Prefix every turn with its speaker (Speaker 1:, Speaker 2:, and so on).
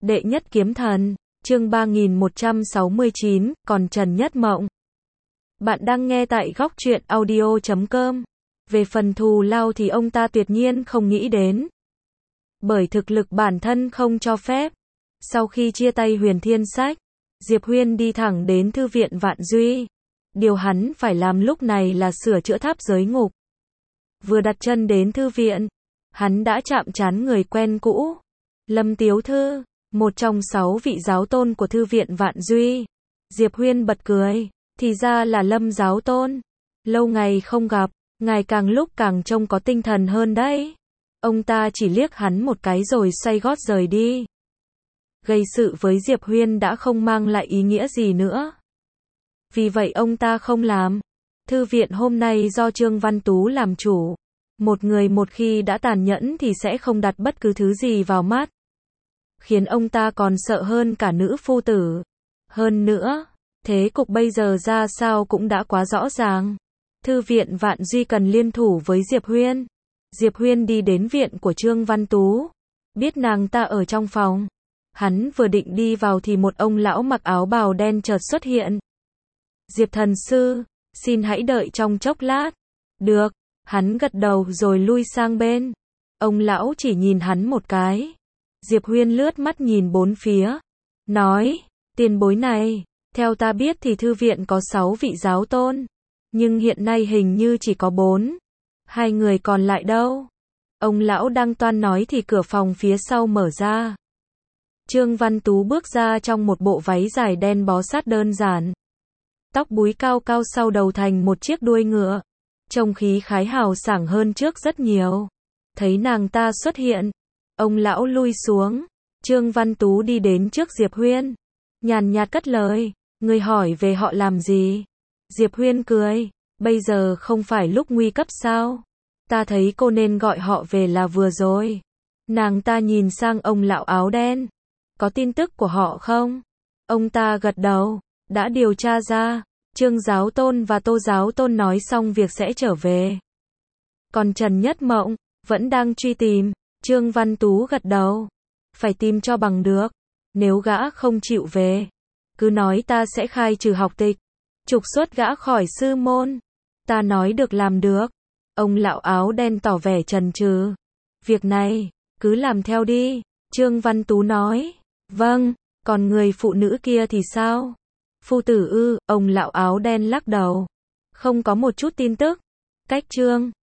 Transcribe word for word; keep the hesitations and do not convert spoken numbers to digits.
Speaker 1: Đệ nhất kiếm thần, chương ba nghìn một trăm sáu mươi chín, còn Trần Nhất Mộng. Bạn đang nghe tại góc truyện audio chấm com. Về phần thù lao thì ông ta tuyệt nhiên không nghĩ đến. Bởi thực lực bản thân không cho phép. Sau khi chia tay Huyền Thiên Sách, Diệp Huyên đi thẳng đến thư viện Vạn Duy. Điều hắn phải làm lúc này là sửa chữa tháp giới ngục. Vừa đặt chân đến thư viện, hắn đã chạm trán người quen cũ. Lâm Tiếu Thư, một trong sáu vị giáo tôn của thư viện Vạn Duy. Diệp Huyên bật cười, thì ra là Lâm giáo tôn. Lâu ngày không gặp, ngài càng lúc càng trông có tinh thần hơn đấy. Ông ta chỉ liếc hắn một cái rồi xoay gót rời đi. Gây sự với Diệp Huyên đã không mang lại ý nghĩa gì nữa. Vì vậy ông ta không làm. Thư viện hôm nay do Trương Văn Tú làm chủ. Một người một khi đã tàn nhẫn thì sẽ không đặt bất cứ thứ gì vào mắt. Khiến ông ta còn sợ hơn cả nữ phu tử. Hơn nữa, thế cục bây giờ ra sao cũng đã quá rõ ràng. Thư viện Vạn Duy cần liên thủ với Diệp Huyên. Diệp Huyên đi đến viện của Trương Văn Tú. Biết nàng ta ở trong phòng. Hắn vừa định đi vào thì một ông lão mặc áo bào đen chợt xuất hiện. Diệp thần sư, xin hãy đợi trong chốc lát. Được, hắn gật đầu rồi lui sang bên. Ông lão chỉ nhìn hắn một cái. Diệp Huyên lướt mắt nhìn bốn phía. Nói, tiền bối này, theo ta biết thì thư viện có sáu vị giáo tôn. Nhưng hiện nay hình như chỉ có bốn. Hai người còn lại đâu? Ông lão đang toan nói thì cửa phòng phía sau mở ra. Trương Văn Tú bước ra trong một bộ váy dài đen bó sát đơn giản. Tóc búi cao cao sau đầu thành một chiếc đuôi ngựa. Trông khí khái hào sảng hơn trước rất nhiều. Thấy nàng ta xuất hiện, ông lão lui xuống. Trương Văn Tú đi đến trước Diệp Huyên. Nhàn nhạt cất lời, người hỏi về họ làm gì? Diệp Huyên cười, bây giờ không phải lúc nguy cấp sao? Ta thấy cô nên gọi họ về là vừa rồi. Nàng ta nhìn sang ông lão áo đen. Có tin tức của họ không? Ông ta gật đầu, đã điều tra ra. Trương giáo tôn và Tô giáo tôn nói xong việc sẽ trở về. Còn Trần Nhất Mộng, vẫn đang truy tìm. Trương Văn Tú gật đầu. Phải tìm cho bằng được. Nếu gã không chịu về, cứ nói ta sẽ khai trừ học tịch. Trục xuất gã khỏi sư môn. Ta nói được làm được. Ông lão áo đen tỏ vẻ chần chừ. Việc này, cứ làm theo đi. Trương Văn Tú nói. Vâng, còn người phụ nữ kia thì sao? Phu tử ư? Ông lão áo đen lắc đầu. Không có một chút tin tức. Cách Trương